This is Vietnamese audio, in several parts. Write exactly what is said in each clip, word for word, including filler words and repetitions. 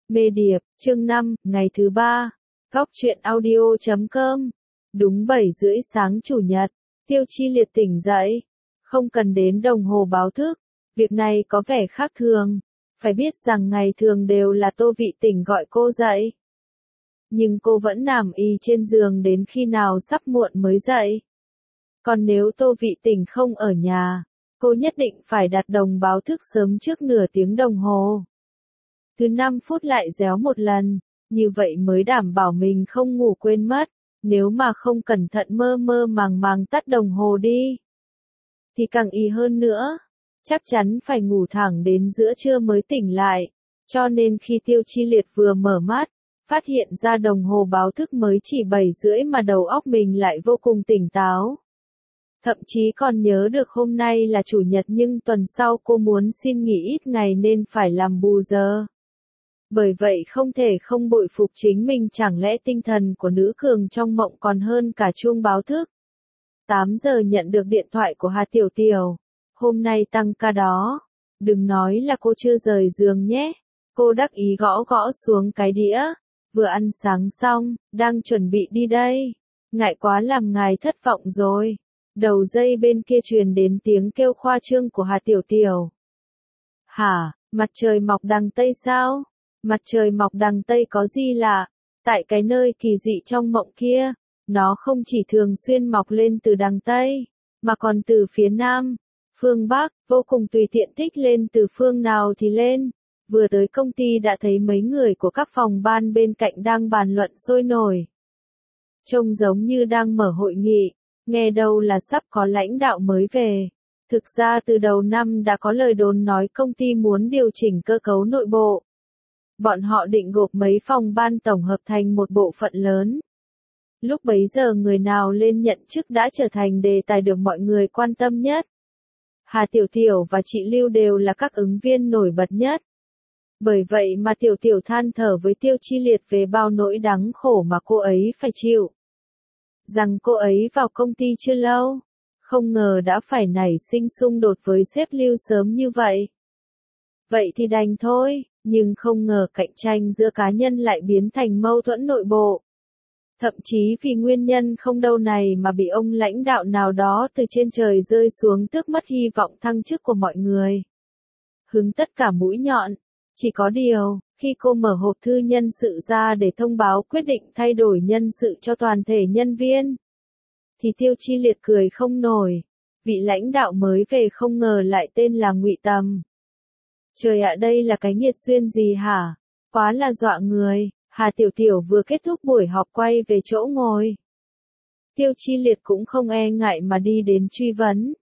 Mê Điệp, chương năm, ngày thứ ba. Góc truyện audio chấm com. Đúng bảy rưỡi sáng chủ nhật, Tiêu Chi Liệt tỉnh dậy. Không cần đến đồng hồ báo thức. Việc này có vẻ khác thường. Phải biết rằng ngày thường đều là Tô Vị Tỉnh gọi cô dậy. Nhưng cô vẫn nằm y trên giường đến khi nào sắp muộn mới dậy. Còn nếu Tô Vị Tỉnh không ở nhà, cô nhất định phải đặt đồng báo thức sớm trước nửa tiếng đồng hồ. Cứ năm phút lại réo một lần, như vậy mới đảm bảo mình không ngủ quên mất, nếu mà không cẩn thận mơ mơ màng màng tắt đồng hồ đi, thì càng y hơn nữa, chắc chắn phải ngủ thẳng đến giữa trưa mới tỉnh lại, cho nên khi Tiêu Chi Liệt vừa mở mắt, phát hiện ra đồng hồ báo thức mới chỉ bảy rưỡi mà đầu óc mình lại vô cùng tỉnh táo. Thậm chí còn nhớ được hôm nay là chủ nhật nhưng tuần sau cô muốn xin nghỉ ít ngày nên phải làm bù giờ. Bởi vậy không thể không bội phục chính mình, chẳng lẽ tinh thần của nữ cường trong mộng còn hơn cả chuông báo thức. tám giờ nhận được điện thoại của Hà Tiểu Tiểu. Hôm nay tăng ca đó. Đừng nói là cô chưa rời giường nhé. Cô đắc ý gõ gõ xuống cái đĩa. Vừa ăn sáng xong, đang chuẩn bị đi đây. Ngại quá làm ngài thất vọng rồi. Đầu dây bên kia truyền đến tiếng kêu khoa trương của Hà Tiểu Tiểu. Hả, mặt trời mọc đằng Tây sao? Mặt trời mọc đằng Tây có gì lạ? Tại cái nơi kỳ dị trong mộng kia, nó không chỉ thường xuyên mọc lên từ đằng Tây, mà còn từ phía Nam, phương Bắc, vô cùng tùy tiện thích lên từ phương nào thì lên. Vừa tới công ty đã thấy mấy người của các phòng ban bên cạnh đang bàn luận sôi nổi. Trông giống như đang mở hội nghị, nghe đâu là sắp có lãnh đạo mới về. Thực ra từ đầu năm đã có lời đồn nói công ty muốn điều chỉnh cơ cấu nội bộ. Bọn họ định gộp mấy phòng ban tổng hợp thành một bộ phận lớn. Lúc bấy giờ người nào lên nhận chức đã trở thành đề tài được mọi người quan tâm nhất. Hà Tiểu Tiểu và chị Lưu đều là các ứng viên nổi bật nhất. Bởi vậy mà Tiểu Tiểu than thở với Tiêu Chi Liệt về bao nỗi đắng khổ mà cô ấy phải chịu. Rằng cô ấy vào công ty chưa lâu, không ngờ đã phải nảy sinh xung đột với sếp Lưu sớm như vậy. Vậy thì đành thôi, nhưng không ngờ cạnh tranh giữa cá nhân lại biến thành mâu thuẫn nội bộ. Thậm chí vì nguyên nhân không đâu này mà bị ông lãnh đạo nào đó từ trên trời rơi xuống tước mất hy vọng thăng chức của mọi người. Hứng tất cả mũi nhọn. Chỉ có điều, khi cô mở hộp thư nhân sự ra để thông báo quyết định thay đổi nhân sự cho toàn thể nhân viên, thì Tiêu Chi Liệt cười không nổi. Vị lãnh đạo mới về không ngờ lại tên là Ngụy Tầm. Trời ạ, đây là cái nghiệt duyên gì hả? Quá là dọa người. Hà Tiểu Tiểu vừa kết thúc buổi họp quay về chỗ ngồi. Tiêu Chi Liệt cũng không e ngại mà đi đến truy vấn.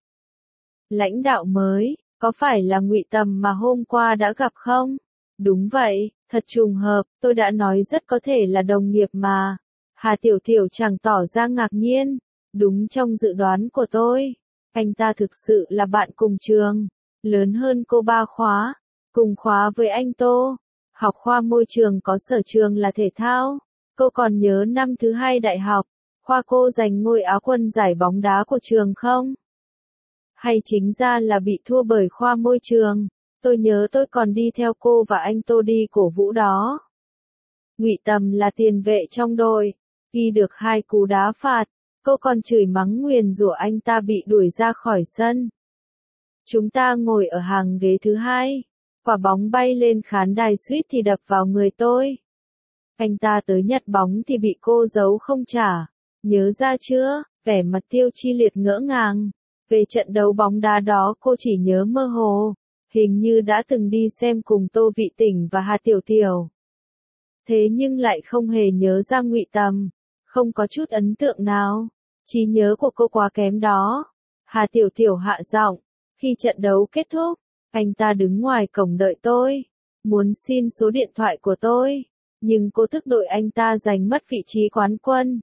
Lãnh đạo mới, có phải là Ngụy Tầm mà hôm qua đã gặp không? Đúng vậy, thật trùng hợp, tôi đã nói rất có thể là đồng nghiệp mà. Hà Tiểu Tiểu chẳng tỏ ra ngạc nhiên. Đúng trong dự đoán của tôi. Anh ta thực sự là bạn cùng trường. Lớn hơn cô ba khóa. Cùng khóa với anh Tô. Học khoa môi trường có sở trường là thể thao. Cô còn nhớ năm thứ hai đại học, khoa cô giành ngôi Á quân giải bóng đá của trường không? Hay chính ra là bị thua bởi khoa môi trường? Tôi nhớ tôi còn đi theo cô và anh Tô đi cổ vũ đó. Ngụy Tầm là tiền vệ trong đội, ghi được hai cú đá phạt, cô còn chửi mắng nguyền rủa anh ta bị đuổi ra khỏi sân. Chúng ta ngồi ở hàng ghế thứ hai. Quả bóng bay lên khán đài suýt thì đập vào người tôi. Anh ta tới nhặt bóng thì bị cô giấu không trả. Nhớ ra chưa? Vẻ mặt Tiêu Chi Liệt ngỡ ngàng. Về trận đấu bóng đá đó cô chỉ nhớ mơ hồ. Hình như đã từng đi xem cùng Tô Vị Tỉnh và Hà Tiểu Tiểu. Thế nhưng lại không hề nhớ ra Ngụy Tầm. Không có chút ấn tượng nào. Trí nhớ của cô quá kém đó. Hà Tiểu Tiểu hạ giọng. Khi trận đấu kết thúc, anh ta đứng ngoài cổng đợi tôi, muốn xin số điện thoại của tôi, nhưng cô thức đội anh ta giành mất vị trí quán quân.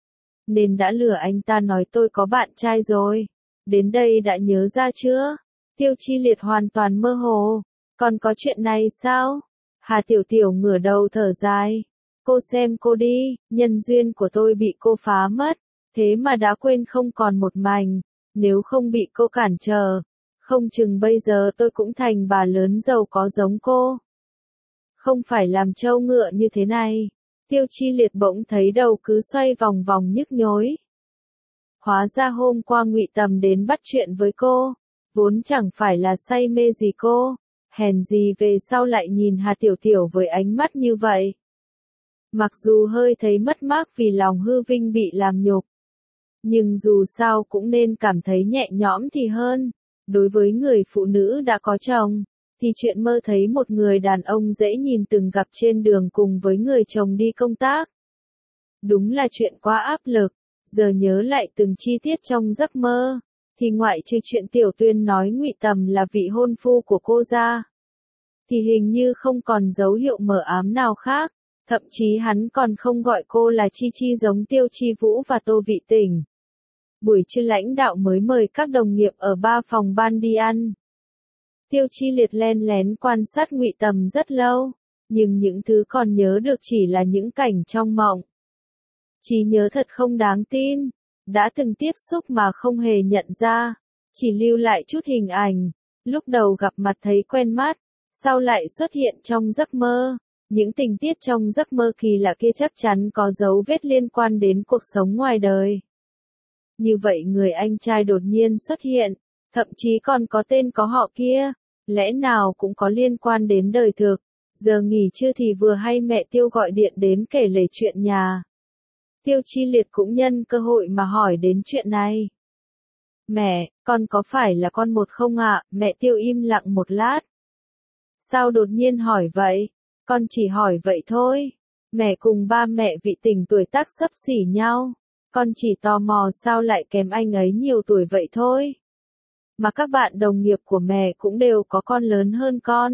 Nên đã lừa anh ta nói tôi có bạn trai rồi. Đến đây đã nhớ ra chưa? Tiêu Chi Liệt hoàn toàn mơ hồ. Còn có chuyện này sao? Hà Tiểu Tiểu ngửa đầu thở dài. Cô xem cô đi, nhân duyên của tôi bị cô phá mất, thế mà đã quên không còn một mảnh. Nếu không bị cô cản trở, không chừng bây giờ tôi cũng thành bà lớn giàu có giống cô. Không phải làm trâu ngựa như thế này. Tiêu Chi Liệt bỗng thấy đầu cứ xoay vòng vòng nhức nhối. Hóa ra hôm qua Ngụy Tầm đến bắt chuyện với cô, vốn chẳng phải là say mê gì cô, hèn gì về sau lại nhìn Hà Tiểu Tiểu với ánh mắt như vậy. Mặc dù hơi thấy mất mát vì lòng hư vinh bị làm nhục, nhưng dù sao cũng nên cảm thấy nhẹ nhõm thì hơn. Đối với người phụ nữ đã có chồng, thì chuyện mơ thấy một người đàn ông dễ nhìn từng gặp trên đường cùng với người chồng đi công tác, đúng là chuyện quá áp lực. Giờ nhớ lại từng chi tiết trong giấc mơ, thì ngoại trừ chuyện Tiểu Tuyên nói Ngụy Tầm là vị hôn phu của cô ra, thì hình như không còn dấu hiệu mờ ám nào khác. Thậm chí hắn còn không gọi cô là Chi Chi giống Tiêu Chi Vũ và Tô Vị Tỉnh. Buổi trưa lãnh đạo mới mời các đồng nghiệp ở ba phòng ban đi ăn. Tiêu Chi Liệt len lén quan sát Ngụy Tầm rất lâu, nhưng những thứ còn nhớ được chỉ là những cảnh trong mộng. Trí nhớ thật không đáng tin, đã từng tiếp xúc mà không hề nhận ra, chỉ lưu lại chút hình ảnh, lúc đầu gặp mặt thấy quen mắt, sau lại xuất hiện trong giấc mơ. Những tình tiết trong giấc mơ kỳ lạ kia chắc chắn có dấu vết liên quan đến cuộc sống ngoài đời. Như vậy người anh trai đột nhiên xuất hiện, thậm chí còn có tên có họ kia, lẽ nào cũng có liên quan đến đời thực. Giờ nghỉ trưa thì vừa hay mẹ Tiêu gọi điện đến kể lể chuyện nhà. Tiêu Chi Liệt cũng nhân cơ hội mà hỏi đến chuyện này. Mẹ, con có phải là con một không ạ? À? Mẹ Tiêu im lặng một lát. Sao đột nhiên hỏi vậy? Con chỉ hỏi vậy thôi. Mẹ cùng ba mẹ Vị Tỉnh tuổi tác xấp xỉ nhau. Con chỉ tò mò sao lại kém anh ấy nhiều tuổi vậy thôi. Mà các bạn đồng nghiệp của mẹ cũng đều có con lớn hơn con.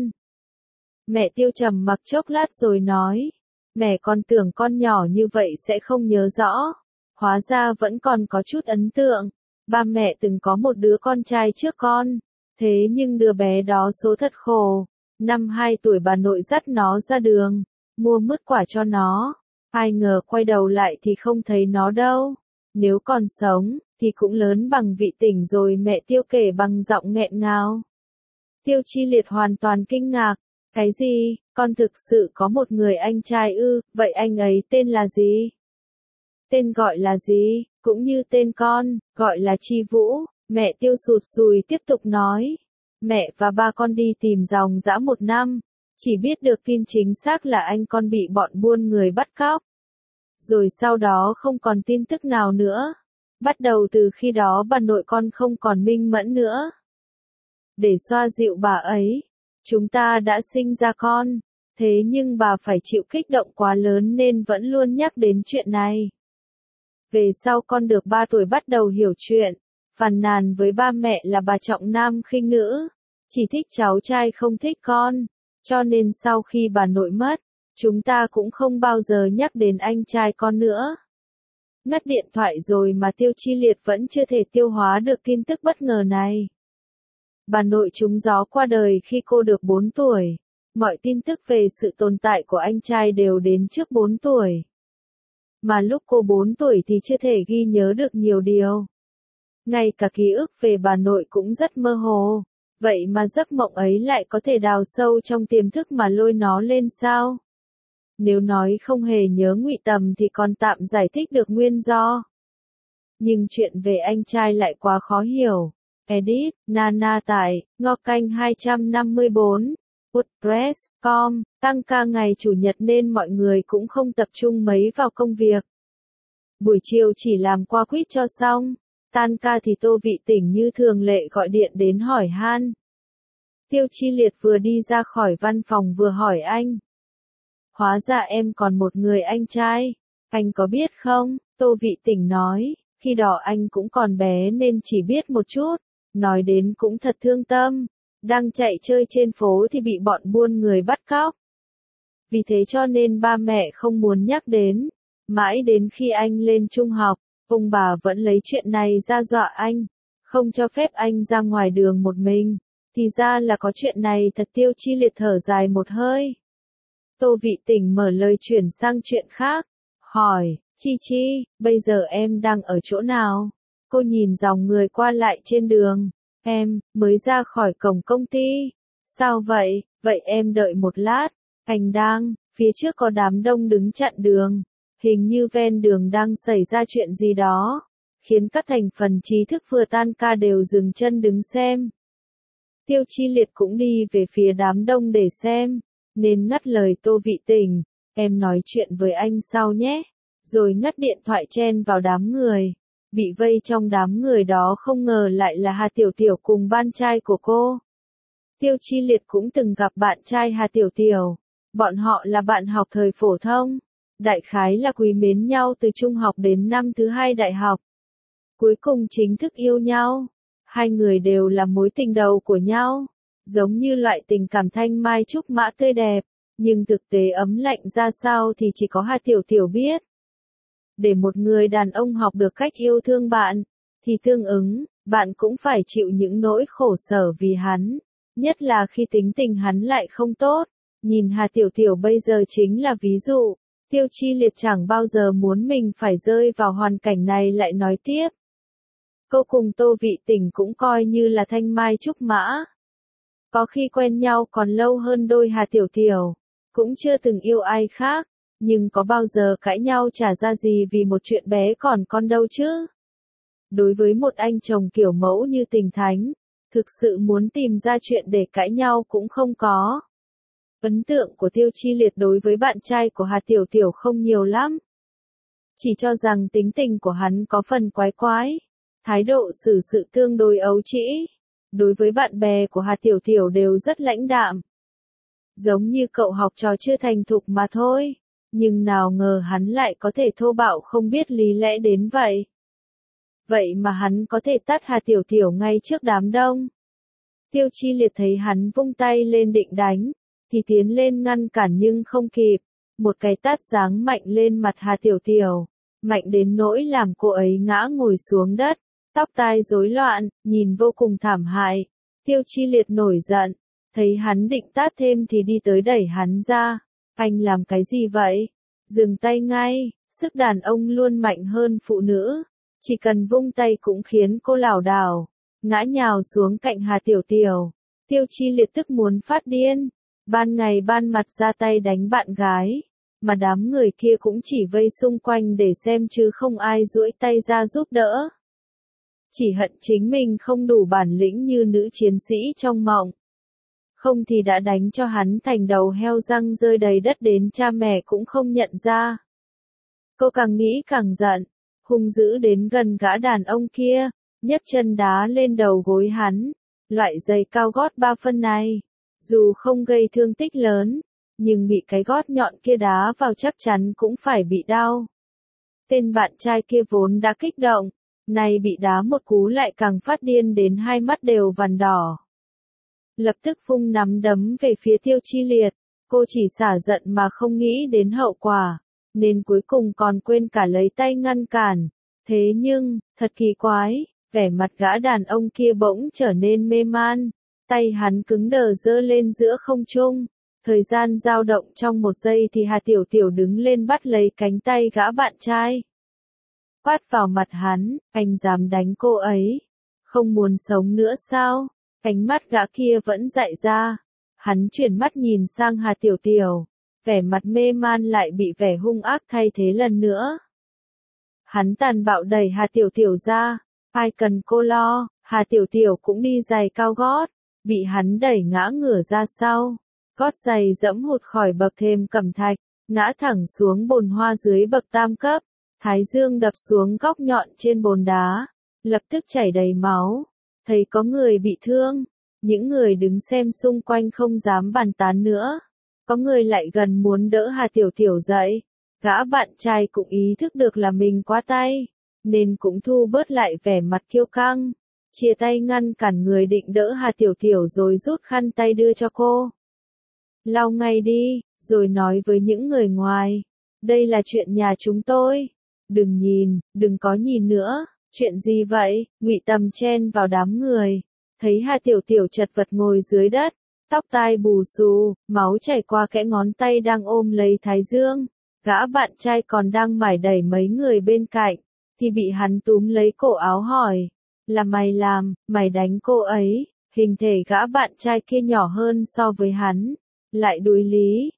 Mẹ Tiêu trầm mặc chốc lát rồi nói. Mẹ con tưởng con nhỏ như vậy sẽ không nhớ rõ. Hóa ra vẫn còn có chút ấn tượng. Ba mẹ từng có một đứa con trai trước con. Thế nhưng đứa bé đó số thật khổ. Năm hai tuổi bà nội dắt nó ra đường, mua mứt quả cho nó. Ai ngờ quay đầu lại thì không thấy nó đâu. Nếu còn sống, thì cũng lớn bằng Vị Tỉnh rồi, mẹ Tiêu kể bằng giọng nghẹn ngào. Tiêu Chi Liệt hoàn toàn kinh ngạc. Cái gì, con thực sự có một người anh trai ư, vậy anh ấy tên là gì? Tên gọi là gì, cũng như tên con, gọi là Chi Vũ. Mẹ Tiêu sụt sùi tiếp tục nói. Mẹ và ba con đi tìm dòng dã một năm, chỉ biết được tin chính xác là anh con bị bọn buôn người bắt cóc. Rồi sau đó không còn tin tức nào nữa. Bắt đầu từ khi đó bà nội con không còn minh mẫn nữa. Để xoa dịu bà ấy, chúng ta đã sinh ra con, thế nhưng bà phải chịu kích động quá lớn nên vẫn luôn nhắc đến chuyện này. Về sau con được ba tuổi bắt đầu hiểu chuyện, phàn nàn với ba mẹ là bà trọng nam khinh nữ, chỉ thích cháu trai không thích con, cho nên sau khi bà nội mất, chúng ta cũng không bao giờ nhắc đến anh trai con nữa. Ngắt điện thoại rồi mà Tiêu Chi Liệt vẫn chưa thể tiêu hóa được tin tức bất ngờ này. Bà nội trúng gió qua đời khi cô được bốn tuổi. Mọi tin tức về sự tồn tại của anh trai đều đến trước bốn tuổi. Mà lúc cô bốn tuổi thì chưa thể ghi nhớ được nhiều điều. Ngay cả ký ức về bà nội cũng rất mơ hồ. Vậy mà giấc mộng ấy lại có thể đào sâu trong tiềm thức mà lôi nó lên sao? Nếu nói không hề nhớ Ngụy Tầm thì còn tạm giải thích được nguyên do. Nhưng chuyện về anh trai lại quá khó hiểu. Edit, Nana tại, Ngọc Canh hai trăm năm mươi bốn, WordPress chấm com, tăng ca ngày Chủ nhật nên mọi người cũng không tập trung mấy vào công việc. Buổi chiều chỉ làm qua quýt cho xong, tan ca thì Tô Vị Tỉnh như thường lệ gọi điện đến hỏi han. Tiêu Chi Liệt vừa đi ra khỏi văn phòng vừa hỏi anh. Hóa ra em còn một người anh trai, anh có biết không? Tô Vị Tỉnh nói, khi đó anh cũng còn bé nên chỉ biết một chút. Nói đến cũng thật thương tâm, đang chạy chơi trên phố thì bị bọn buôn người bắt cóc. Vì thế cho nên ba mẹ không muốn nhắc đến, mãi đến khi anh lên trung học, ông bà vẫn lấy chuyện này ra dọa anh, không cho phép anh ra ngoài đường một mình, thì ra là có chuyện này thật. Tiêu Chi Liệt thở dài một hơi. Tô Vị Tỉnh mở lời chuyển sang chuyện khác, hỏi, Chi Chi, bây giờ em đang ở chỗ nào? Cô nhìn dòng người qua lại trên đường. Em, mới ra khỏi cổng công ty. Sao vậy? Vậy em đợi một lát. Anh đang, phía trước có đám đông đứng chặn đường, hình như ven đường đang xảy ra chuyện gì đó, khiến các thành phần trí thức vừa tan ca đều dừng chân đứng xem. Tiêu Chi Liệt cũng đi về phía đám đông để xem, nên ngắt lời Tô Vị Tình, em nói chuyện với anh sau nhé, rồi ngắt điện thoại chen vào đám người. Bị vây trong đám người đó không ngờ lại là Hà Tiểu Tiểu cùng bạn trai của cô. Tiêu Chi Liệt cũng từng gặp bạn trai Hà Tiểu Tiểu, bọn họ là bạn học thời phổ thông, đại khái là quý mến nhau từ trung học đến năm thứ hai đại học. Cuối cùng chính thức yêu nhau, hai người đều là mối tình đầu của nhau, giống như loại tình cảm thanh mai trúc mã tươi đẹp, nhưng thực tế ấm lạnh ra sao thì chỉ có Hà Tiểu Tiểu biết. Để một người đàn ông học được cách yêu thương bạn, thì tương ứng, bạn cũng phải chịu những nỗi khổ sở vì hắn, nhất là khi tính tình hắn lại không tốt. Nhìn Hà Tiểu Tiểu bây giờ chính là ví dụ. Tiêu Chi Liệt chẳng bao giờ muốn mình phải rơi vào hoàn cảnh này, lại nói tiếp. Cô cùng Tô Vị Tình cũng coi như là thanh mai trúc mã. Có khi quen nhau còn lâu hơn đôi Hà Tiểu Tiểu, cũng chưa từng yêu ai khác, nhưng có bao giờ cãi nhau chả ra gì vì một chuyện bé còn con đâu chứ. Đối với một anh chồng kiểu mẫu như Tình Thánh, thực sự muốn tìm ra chuyện để cãi nhau cũng không có. Ấn tượng của Tiêu Chi Liệt đối với bạn trai của Hà Tiểu Tiểu không nhiều lắm. Chỉ cho rằng tính tình của hắn có phần quái quái, thái độ xử sự tương đối ấu trĩ. Đối với bạn bè của Hà Tiểu Tiểu đều rất lãnh đạm. Giống như cậu học trò chưa thành thục mà thôi, nhưng nào ngờ hắn lại có thể thô bạo không biết lý lẽ đến vậy. Vậy mà hắn có thể tát Hà Tiểu Tiểu ngay trước đám đông. Tiêu Chi Liệt thấy hắn vung tay lên định đánh, thì tiến lên ngăn cản nhưng không kịp, một cái tát giáng mạnh lên mặt Hà Tiểu Tiểu, mạnh đến nỗi làm cô ấy ngã ngồi xuống đất, tóc tai rối loạn, nhìn vô cùng thảm hại. Tiêu Chi Liệt nổi giận, thấy hắn định tát thêm thì đi tới đẩy hắn ra. Anh làm cái gì vậy? Dừng tay ngay, sức đàn ông luôn mạnh hơn phụ nữ, chỉ cần vung tay cũng khiến cô lảo đảo, ngã nhào xuống cạnh Hà Tiểu Tiểu. Tiêu Chi Liệt tức muốn phát điên, ban ngày ban mặt ra tay đánh bạn gái, mà đám người kia cũng chỉ vây xung quanh để xem chứ không ai duỗi tay ra giúp đỡ. Chỉ hận chính mình không đủ bản lĩnh như nữ chiến sĩ trong mộng. Không thì đã đánh cho hắn thành đầu heo răng rơi đầy đất đến cha mẹ cũng không nhận ra. Cô càng nghĩ càng giận, hung dữ đến gần gã đàn ông kia, nhấc chân đá lên đầu gối hắn. Loại giày cao gót ba phân này, dù không gây thương tích lớn, nhưng bị cái gót nhọn kia đá vào chắc chắn cũng phải bị đau. Tên bạn trai kia vốn đã kích động, nay bị đá một cú lại càng phát điên đến hai mắt đều vằn đỏ. Lập tức vung nắm đấm về phía Tiêu Chi Liệt, cô chỉ xả giận mà không nghĩ đến hậu quả, nên cuối cùng còn quên cả lấy tay ngăn cản. Thế nhưng, thật kỳ quái, vẻ mặt gã đàn ông kia bỗng trở nên mê man, tay hắn cứng đờ giơ lên giữa không trung. Thời gian dao động trong một giây thì Hà Tiểu Tiểu đứng lên bắt lấy cánh tay gã bạn trai. Quát vào mặt hắn, anh dám đánh cô ấy, không muốn sống nữa sao? Ánh mắt gã kia vẫn dại ra, hắn chuyển mắt nhìn sang Hà Tiểu Tiểu, vẻ mặt mê man lại bị vẻ hung ác thay thế lần nữa. Hắn tàn bạo đẩy Hà Tiểu Tiểu ra, ai cần cô lo, Hà Tiểu Tiểu cũng đi giày cao gót, bị hắn đẩy ngã ngửa ra sau, gót giày dẫm hụt khỏi bậc thềm cẩm thạch, ngã thẳng xuống bồn hoa dưới bậc tam cấp, thái dương đập xuống góc nhọn trên bồn đá, lập tức chảy đầy máu. Thấy có người bị thương, những người đứng xem xung quanh không dám bàn tán nữa. Có người lại gần muốn đỡ Hà Tiểu Tiểu dậy. Gã bạn trai cũng ý thức được là mình quá tay, nên cũng thu bớt lại vẻ mặt kiêu căng. Chia tay ngăn cản người định đỡ Hà Tiểu Tiểu rồi rút khăn tay đưa cho cô. Lau ngay đi, rồi nói với những người ngoài. Đây là chuyện nhà chúng tôi. Đừng nhìn, đừng có nhìn nữa. Chuyện gì vậy? Ngụy Tầm chen vào đám người, thấy Hà Tiểu Tiểu chật vật ngồi dưới đất, tóc tai bù xù, máu chảy qua kẽ ngón tay đang ôm lấy thái dương. Gã bạn trai còn đang mải đẩy mấy người bên cạnh, thì bị hắn túm lấy cổ áo hỏi, là mày làm, mày đánh cô ấy? Hình thể gã bạn trai kia nhỏ hơn so với hắn, lại đuối lý,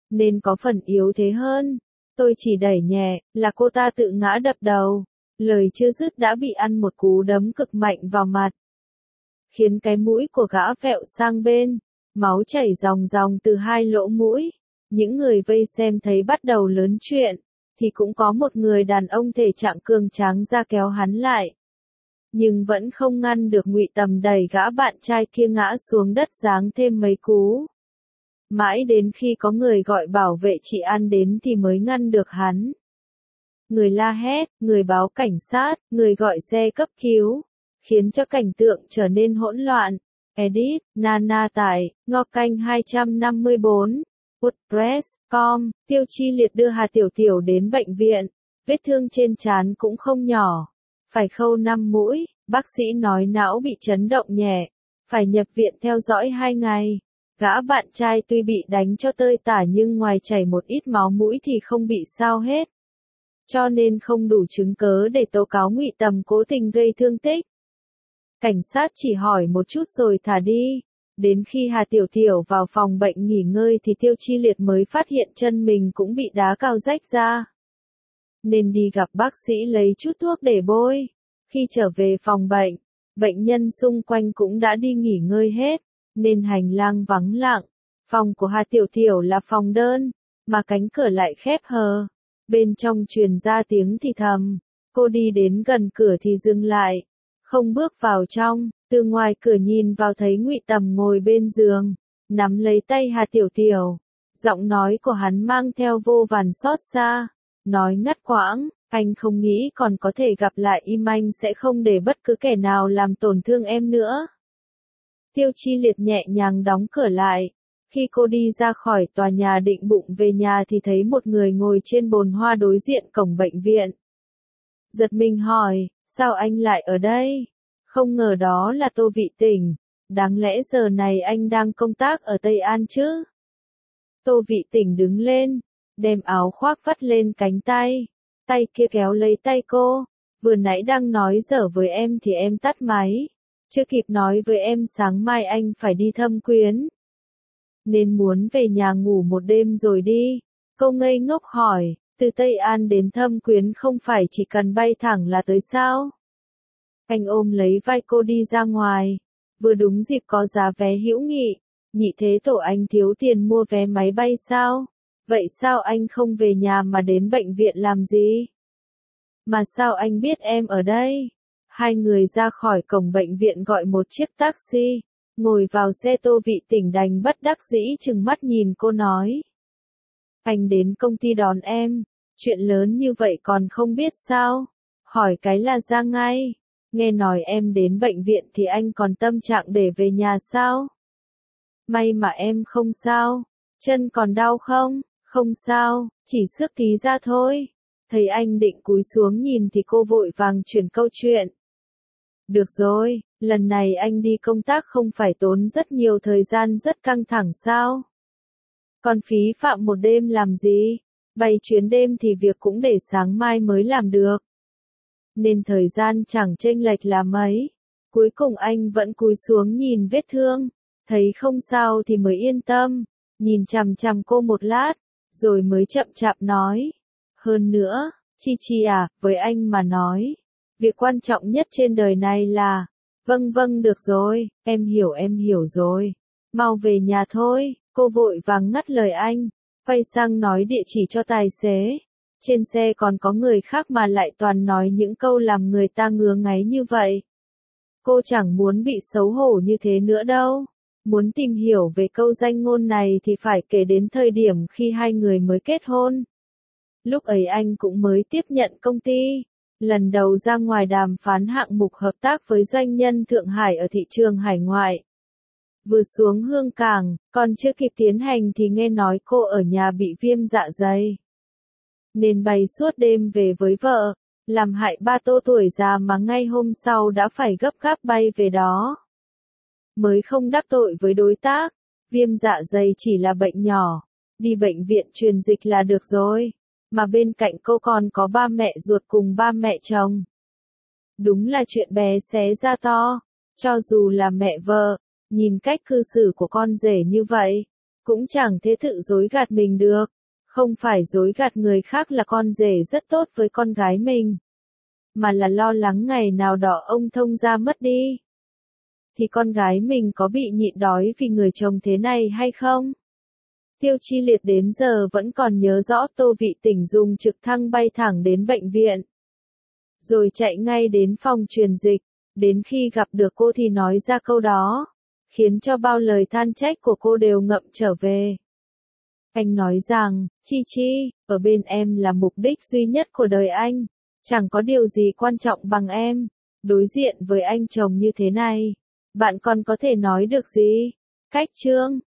nên có phần yếu thế hơn. Tôi chỉ đẩy nhẹ, là cô ta tự ngã đập đầu. Lời chưa dứt đã bị ăn một cú đấm cực mạnh vào mặt, khiến cái mũi của gã vẹo sang bên, máu chảy ròng ròng từ hai lỗ mũi. Những người vây xem thấy bắt đầu lớn chuyện, thì cũng có một người đàn ông thể trạng cường tráng ra kéo hắn lại. Nhưng vẫn không ngăn được Ngụy Tầm đẩy gã bạn trai kia ngã xuống đất giáng thêm mấy cú. Mãi đến khi có người gọi bảo vệ trị an đến thì mới ngăn được hắn. Người la hét, người báo cảnh sát, người gọi xe cấp cứu, khiến cho cảnh tượng trở nên hỗn loạn. Edit, Nana tải, Ngọc Canh hai trăm năm mươi bốn, WordPress, com, Tiêu Chi Liệt đưa Hà Tiểu Tiểu đến bệnh viện, vết thương trên trán cũng không nhỏ, phải khâu năm mũi, bác sĩ nói não bị chấn động nhẹ, phải nhập viện theo dõi hai ngày. Gã bạn trai tuy bị đánh cho tơi tả nhưng ngoài chảy một ít máu mũi thì không bị sao hết. Cho nên không đủ chứng cớ để tố cáo Ngụy Tầm cố tình gây thương tích. Cảnh sát chỉ hỏi một chút rồi thả đi. Đến khi Hà Tiểu Tiểu vào phòng bệnh nghỉ ngơi thì Tiêu Chi Liệt mới phát hiện chân mình cũng bị đá cao rách ra. Nên đi gặp bác sĩ lấy chút thuốc để bôi. Khi trở về phòng bệnh, bệnh nhân xung quanh cũng đã đi nghỉ ngơi hết, nên hành lang vắng lặng. Phòng của Hà Tiểu Tiểu là phòng đơn, mà cánh cửa lại khép hờ. Bên trong truyền ra tiếng thì thầm. Cô đi đến gần cửa thì dừng lại, không bước vào trong. Từ ngoài cửa nhìn vào thấy Ngụy Tầm ngồi bên giường, nắm lấy tay Hà Tiểu Tiểu. Giọng nói của hắn mang theo vô vàn xót xa, nói ngắt quãng, anh không nghĩ còn có thể gặp lại Im, anh sẽ không để bất cứ kẻ nào làm tổn thương em nữa. Tiêu Chi Liệt nhẹ nhàng đóng cửa lại. Khi cô đi ra khỏi tòa nhà định bụng về nhà thì thấy một người ngồi trên bồn hoa đối diện cổng bệnh viện. Giật mình hỏi, sao anh lại ở đây? Không ngờ đó là Tô Vị Tỉnh, đáng lẽ giờ này anh đang công tác ở Tây An chứ? Tô Vị Tỉnh đứng lên, đem áo khoác vắt lên cánh tay, tay kia kéo lấy tay cô, vừa nãy đang nói dở với em thì em tắt máy, chưa kịp nói với em sáng mai anh phải đi Thâm Quyến. Nên muốn về nhà ngủ một đêm rồi đi. Cô ngây ngốc hỏi, từ Tây An đến Thâm Quyến không phải chỉ cần bay thẳng là tới sao? Anh ôm lấy vai cô đi ra ngoài, vừa đúng dịp có giá vé hữu nghị, Nhị Thế Tổ anh thiếu tiền mua vé máy bay sao? Vậy sao anh không về nhà mà đến bệnh viện làm gì? Mà sao anh biết em ở đây? Hai người ra khỏi cổng bệnh viện gọi một chiếc taxi, ngồi vào xe. Tô Vị Tỉnh đành bất đắc dĩ trừng mắt nhìn cô nói. Anh đến công ty đón em, chuyện lớn như vậy còn không biết sao? Hỏi cái là ra ngay. Nghe nói em đến bệnh viện thì anh còn tâm trạng để về nhà sao? May mà em không sao. Chân còn đau không? Không sao, chỉ xước tí ra thôi. Thấy anh định cúi xuống nhìn thì cô vội vàng chuyển câu chuyện. Được rồi, lần này anh đi công tác không phải tốn rất nhiều thời gian rất căng thẳng sao? Còn phí phạm một đêm làm gì? Bay chuyến đêm thì việc cũng để sáng mai mới làm được. Nên thời gian chẳng chênh lệch là mấy. Cuối cùng anh vẫn cúi xuống nhìn vết thương, thấy không sao thì mới yên tâm, nhìn chằm chằm cô một lát, rồi mới chậm chạp nói. Hơn nữa, Chi Chi à, với anh mà nói, việc quan trọng nhất trên đời này là, vâng vâng được rồi, em hiểu em hiểu rồi, mau về nhà thôi. Cô vội vàng ngắt lời anh, quay sang nói địa chỉ cho tài xế. Trên xe còn có người khác mà lại toàn nói những câu làm người ta ngứa ngáy như vậy. Cô chẳng muốn bị xấu hổ như thế nữa đâu. Muốn tìm hiểu về câu danh ngôn này thì phải kể đến thời điểm khi hai người mới kết hôn. Lúc ấy anh cũng mới tiếp nhận công ty, lần đầu ra ngoài đàm phán hạng mục hợp tác với doanh nhân Thượng Hải ở thị trường hải ngoại. Vừa xuống Hương Cảng, còn chưa kịp tiến hành thì nghe nói cô ở nhà bị viêm dạ dày. Nên bay suốt đêm về với vợ, làm hại ba Tô tuổi già mà ngay hôm sau đã phải gấp gáp bay về đó. Mới không đắc tội với đối tác, viêm dạ dày chỉ là bệnh nhỏ, đi bệnh viện truyền dịch là được rồi, mà bên cạnh cô còn có ba mẹ ruột cùng ba mẹ chồng. Đúng là chuyện bé xé ra to, cho dù là mẹ vợ, nhìn cách cư xử của con rể như vậy, cũng chẳng thể tự dối gạt mình được. Không phải dối gạt người khác là con rể rất tốt với con gái mình, mà là lo lắng ngày nào đó ông thông gia mất đi, thì con gái mình có bị nhịn đói vì người chồng thế này hay không? Tiêu Chi Liệt đến giờ vẫn còn nhớ rõ Tô Vị Tỉnh dùng trực thăng bay thẳng đến bệnh viện, rồi chạy ngay đến phòng truyền dịch, đến khi gặp được cô thì nói ra câu đó, khiến cho bao lời than trách của cô đều ngậm trở về. Anh nói rằng, Chi Chi, ở bên em là mục đích duy nhất của đời anh, chẳng có điều gì quan trọng bằng em. Đối diện với anh chồng như thế này, bạn còn có thể nói được gì? Cách chương